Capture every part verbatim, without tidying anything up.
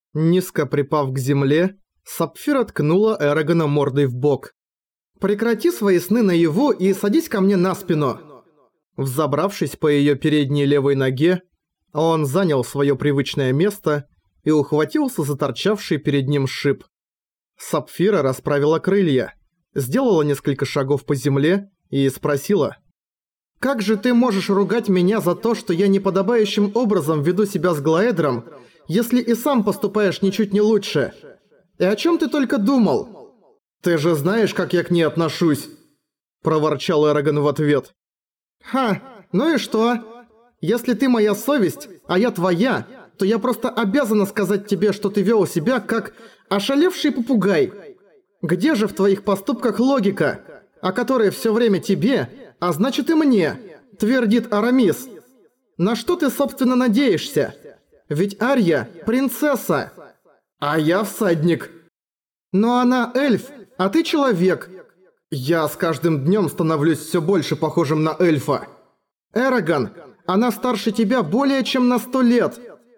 Низко припав к земле, Сапфира ткнула Эрагона мордой в бок. «Прекрати свои сны наяву и садись ко мне на спину!» Взобравшись по её передней левой ноге, он занял своё привычное место и ухватился за торчавший перед ним шип. Сапфира расправила крылья, сделала несколько шагов по земле и спросила: «Как же ты можешь ругать меня за то, что я неподобающим образом веду себя с Глаэдром, если и сам поступаешь ничуть не лучше? И о чём ты только думал? Ты же знаешь, как я к ней отношусь!» Проворчал Эрагон в ответ. «Ха, ну и что? Если ты моя совесть, а я твоя, то я просто обязана сказать тебе, что ты вёл себя как ошалевший попугай. Где же в твоих поступках логика, о которой всё время тебе, а значит и мне, твердит Арамис? На что ты, собственно, надеешься? Ведь Арья – принцесса, а я всадник. Но она эльф, а ты человек. Я с каждым днём становлюсь всё больше похожим на эльфа. Эрагон, она старше тебя более чем на сто лет.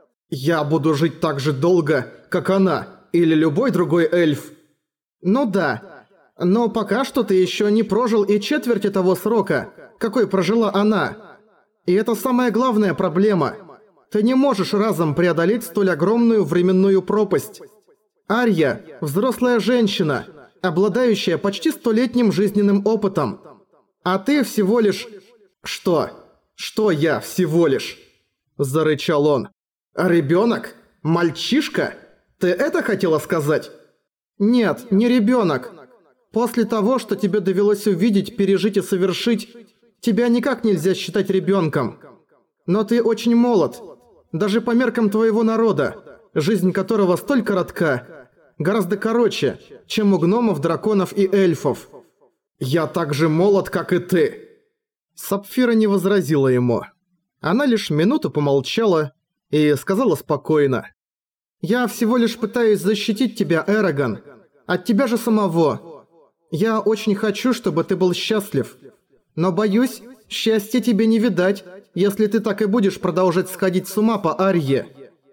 Я буду жить так же долго, как она, или любой другой эльф. Ну да, но пока что ты ещё не прожил и четверти того срока, какой прожила она. И это самая главная проблема. Ты не можешь разом преодолеть столь огромную временную пропасть. Арья – взрослая женщина, обладающая почти столетним жизненным опытом. А ты всего лишь... Что? Что я всего лишь? Зарычал он. Ребёнок? Мальчишка? Ты это хотела сказать? Нет, не ребёнок. После того, что тебе довелось увидеть, пережить и совершить, тебя никак нельзя считать ребёнком. Но ты очень молод. Даже по меркам твоего народа, жизнь которого столь коротка, гораздо короче, чем у гномов, драконов и эльфов. Я так же молод, как и ты. Сапфира не возразила ему. Она лишь минуту помолчала и сказала спокойно: «Я всего лишь пытаюсь защитить тебя, Эрагон, от тебя же самого. Я очень хочу, чтобы ты был счастлив. Но боюсь, счастья тебе не видать, если ты так и будешь продолжать сходить с ума по Арье».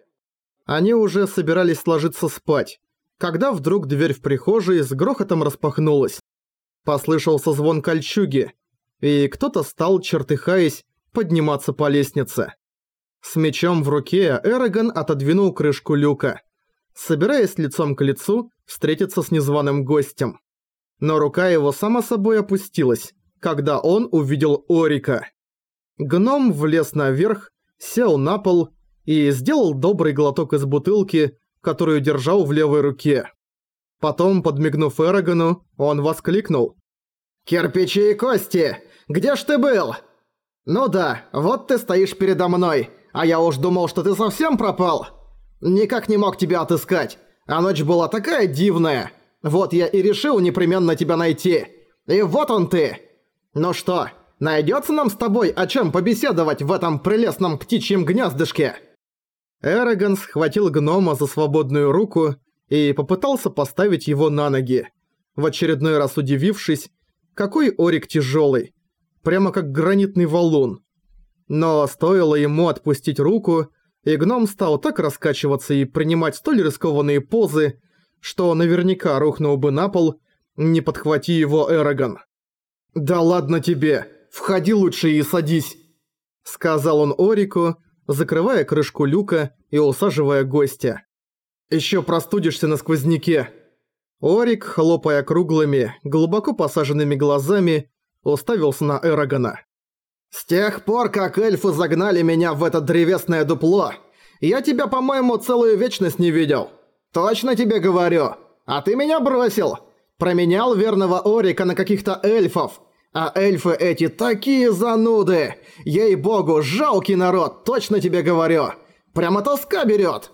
Они уже собирались ложиться спать, когда вдруг дверь в прихожей с грохотом распахнулась. Послышался звон кольчуги, и кто-то стал, чертыхаясь, подниматься по лестнице. С мечом в руке Эрагон отодвинул крышку люка, собираясь лицом к лицу встретиться с незваным гостем. Но рука его сама собой опустилась, когда он увидел Орика. Гном влез наверх, сел на пол и сделал добрый глоток из бутылки, которую держал в левой руке. Потом, подмигнув Эрагону, он воскликнул: «Кирпичи и кости! Где ж ты был? Ну да, вот ты стоишь передо мной, а я уж думал, что ты совсем пропал. Никак не мог тебя отыскать, а ночь была такая дивная. Вот я и решил непременно тебя найти. И вот он ты! Ну что, найдется нам с тобой о чем побеседовать в этом прелестном птичьем гнездышке?» Эрагон схватил гнома за свободную руку и попытался поставить его на ноги, в очередной раз удивившись, какой Орик тяжелый, прямо как гранитный валун. Но стоило ему отпустить руку, и гном стал так раскачиваться и принимать столь рискованные позы, что наверняка рухнул бы на пол, не подхвати его Эрагон. «Да ладно тебе, входи лучше и садись», — сказал он Орику, закрывая крышку люка и усаживая гостя. «Ещё простудишься на сквозняке». Орик, хлопая круглыми, глубоко посаженными глазами, уставился на Эрагона. «С тех пор, как эльфы загнали меня в это древесное дупло, я тебя, по-моему, целую вечность не видел. Точно тебе говорю. А ты меня бросил. Променял верного Орика на каких-то эльфов. А эльфы эти такие зануды! Ей-богу, жалкий народ, точно тебе говорю! Прямо тоска берет!»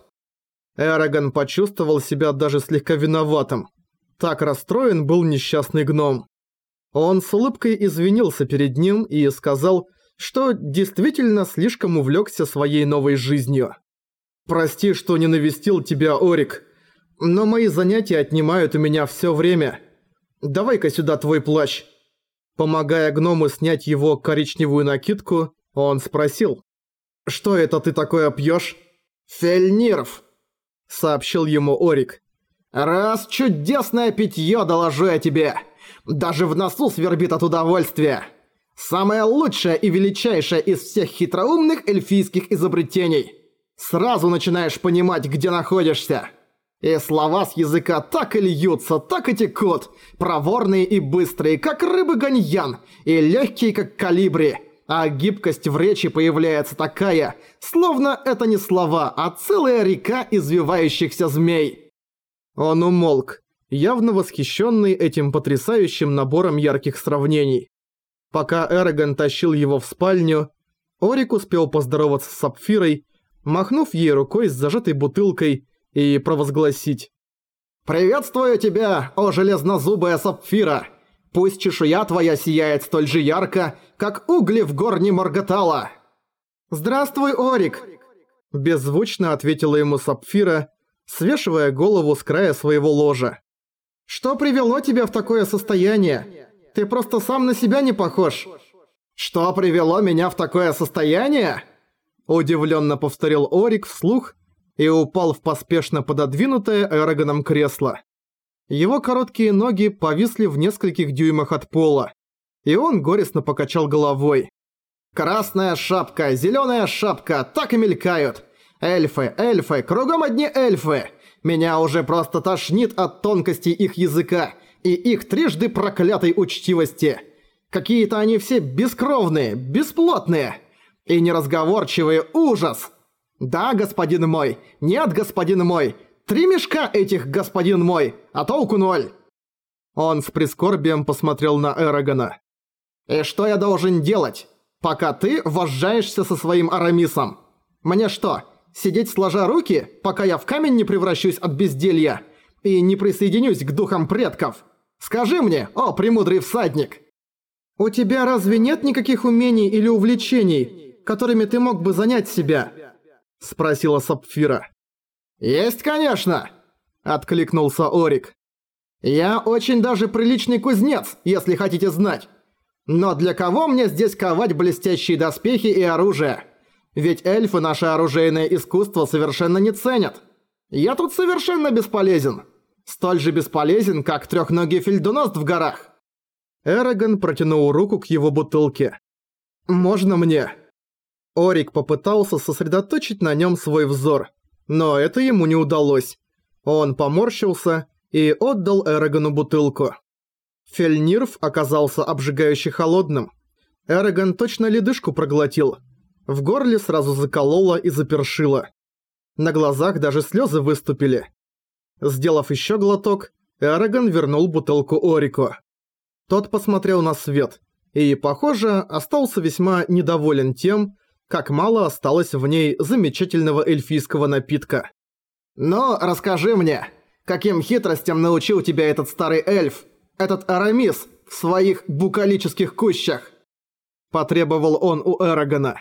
Эрагон почувствовал себя даже слегка виноватым. Так расстроен был несчастный гном. Он с улыбкой извинился перед ним и сказал, что действительно слишком увлёкся своей новой жизнью. «Прости, что не навестил тебя, Орик, но мои занятия отнимают у меня всё время. Давай-ка сюда твой плащ». Помогая гному снять его коричневую накидку, он спросил: «Что это ты такое пьёшь?» «Фельниров», — сообщил ему Орик. «Раз чудесное питье, доложу я тебе! Даже в носу свербит от удовольствия! Самое лучшее и величайшее из всех хитроумных эльфийских изобретений! Сразу начинаешь понимать, где находишься! И слова с языка так и льются, так и текут, проворные и быстрые, как рыбы-ганьян, и легкие, как калибри, а гибкость в речи появляется такая, словно это не слова, а целая река извивающихся змей!» Он умолк, явно восхищенный этим потрясающим набором ярких сравнений. Пока Эрагон тащил его в спальню, Орик успел поздороваться с Сапфирой, махнув ей рукой с зажатой бутылкой, и провозгласить: «Приветствую тебя, о железнозубая Сапфира! Пусть чешуя твоя сияет столь же ярко, как угли в горне Морготала!» «Здравствуй, Орик!» – беззвучно ответила ему Сапфира, свешивая голову с края своего ложа. «Что привело тебя в такое состояние? Ты просто сам на себя не похож». «Что привело меня в такое состояние?» – удивленно повторил Орик вслух и упал в поспешно пододвинутое Эрагоном кресло. Его короткие ноги повисли в нескольких дюймах от пола, и он горестно покачал головой. «Красная шапка, зелёная шапка, так и мелькают. Эльфы, эльфы, кругом одни эльфы. Меня уже просто тошнит от тонкостей их языка и их трижды проклятой учтивости. Какие-то они все бескровные, бесплотные и неразговорчивые, ужас. Да, господин мой, нет, господин мой, три мешка этих, господин мой, а толку ноль». Он с прискорбием посмотрел на Эрагона. «И что я должен делать, пока ты возжаешься со своим Арамисом? Мне что, сидеть сложа руки, пока я в камень не превращусь от безделья и не присоединюсь к духам предков? Скажи мне, о премудрый всадник!» «У тебя разве нет никаких умений или увлечений, которыми ты мог бы занять себя?» – спросила Сапфира. «Есть, конечно!» – откликнулся Орик. «Я очень даже приличный кузнец, если хотите знать. Но для кого мне здесь ковать блестящие доспехи и оружие? Ведь эльфы наше оружейное искусство совершенно не ценят. Я тут совершенно бесполезен. Столь же бесполезен, как трёхногий фельдуност в горах». Эрагон протянул руку к его бутылке. «Можно мне?» Орик попытался сосредоточить на нем свой взор, но это ему не удалось. Он поморщился и отдал Эрагону бутылку. Фельнирф оказался обжигающе холодным. Эрагон точно ледышку проглотил. В горле сразу закололо и запершило. На глазах даже слезы выступили. Сделав еще глоток, Эрагон вернул бутылку Орику. Тот посмотрел на свет и, похоже, остался весьма недоволен тем, как мало осталось в ней замечательного эльфийского напитка. «Ну, расскажи мне, каким хитростям научил тебя этот старый эльф, этот Арамис в своих букалических кущах?» Потребовал он у Эрагона.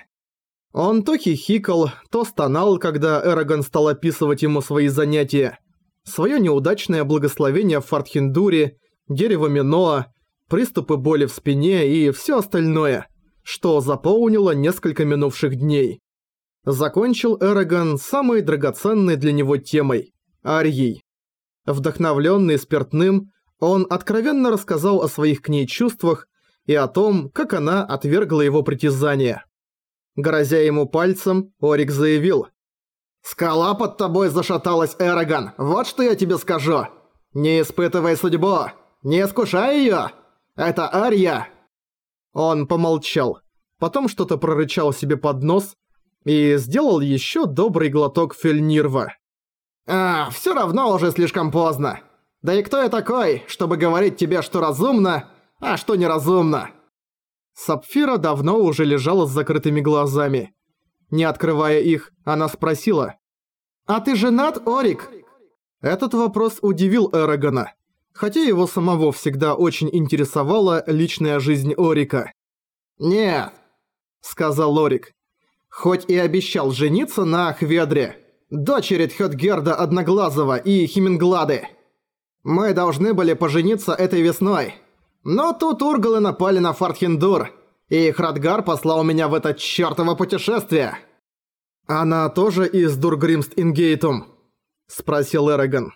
Он то хихикал, то стонал, когда Эрагон стал описывать ему свои занятия. Своё неудачное благословение в Фортхендуре, дерево Миноа, приступы боли в спине и всё остальное, что заполнило несколько минувших дней. Закончил Эрагон самой драгоценной для него темой – Арьей. Вдохновленный спиртным, он откровенно рассказал о своих к ней чувствах и о том, как она отвергла его притязания. Грозя ему пальцем, Орик заявил: «Скала под тобой зашаталась, Эрагон, вот что я тебе скажу. Не испытывай судьбу, не искушай её. Это Арья». Он помолчал, потом что-то прорычал себе под нос и сделал ещё добрый глоток фельнирва. «А, всё равно уже слишком поздно. Да и кто я такой, чтобы говорить тебе, что разумно, а что неразумно?» Сапфира давно уже лежала с закрытыми глазами. Не открывая их, она спросила: «А ты женат, Орик?» Этот вопрос удивил Эрагона, хотя его самого всегда очень интересовала личная жизнь Орика. «Нет», — сказал Орик, — «хоть и обещал жениться на Ахведре, дочери Тхёдгерда Одноглазого и Химинглады. Мы должны были пожениться этой весной. Но тут ургалы напали на Фортхендур, и Храдгар послал меня в это чёртово путешествие». «Она тоже из Дургримст-Ингейтум?» – спросил Эрагон.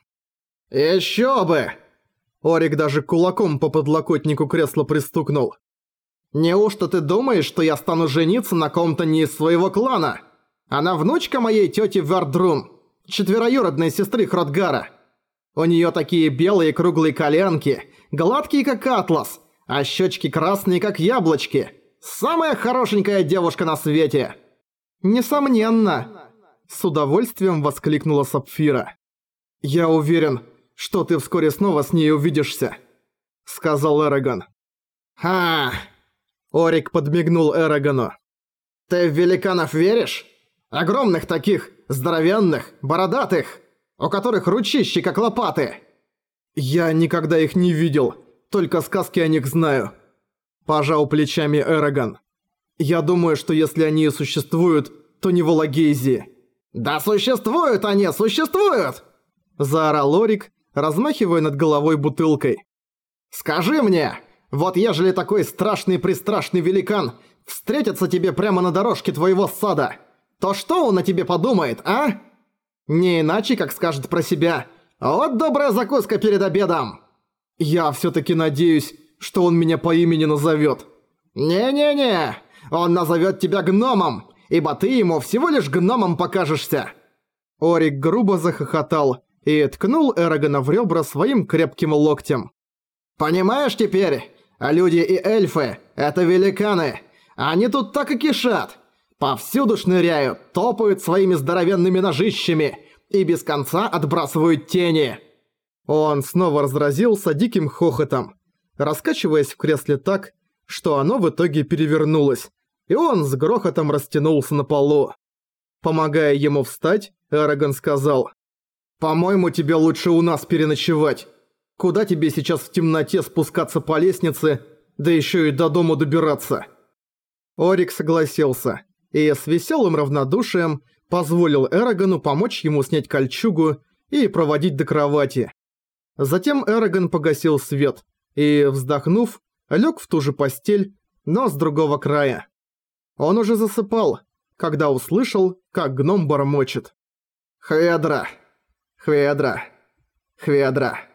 «Ещё бы!» Орик даже кулаком по подлокотнику кресла пристукнул. «Неужто ты думаешь, что я стану жениться на ком-то не из своего клана? Она внучка моей тёти Вардрун, четвероюродной сестры Хротгара. У неё такие белые круглые коленки, гладкие как атлас, а щёчки красные как яблочки. Самая хорошенькая девушка на свете!» «Несомненно!» – с удовольствием воскликнула Сапфира. «Я уверен, что ты вскоре снова с ней увидишься», – сказал Эрагон. «Ха!» – Орик подмигнул Эрагону. «Ты в великанов веришь? Огромных таких, здоровенных, бородатых, у которых ручищи как лопаты!» «Я никогда их не видел, только сказки о них знаю», – пожал плечами Эрагон. «Я думаю, что если они и существуют, то не в Алагейзе». «Да существуют они, существуют!» – заорал Орик, размахивая над головой бутылкой. «Скажи мне, вот ежели такой страшный-престрашный великан встретится тебе прямо на дорожке твоего сада, то что он о тебе подумает, а? Не иначе, как скажет про себя: «Вот добрая закуска перед обедом!» Я всё-таки надеюсь, что он меня по имени назовёт. «Не-не-не, он назовёт тебя гномом, ибо ты ему всего лишь гномом покажешься!» Орик грубо захохотал и ткнул Эрагона в ребра своим крепким локтем. «Понимаешь теперь? Люди и эльфы – это великаны. Они тут так и кишат. Повсюду шныряют, топают своими здоровенными ножищами и без конца отбрасывают тени». Он снова разразился диким хохотом, раскачиваясь в кресле так, что оно в итоге перевернулось, и он с грохотом растянулся на полу. Помогая ему встать, Эрагон сказал: «По-моему, тебе лучше у нас переночевать. Куда тебе сейчас в темноте спускаться по лестнице, да ещё и до дома добираться?» Орик согласился и с весёлым равнодушием позволил Эрагону помочь ему снять кольчугу и проводить до кровати. Затем Эрагон погасил свет и, вздохнув, лёг в ту же постель, но с другого края. Он уже засыпал, когда услышал, как гном бормочет: «Хведра! Хведра! Хведра!»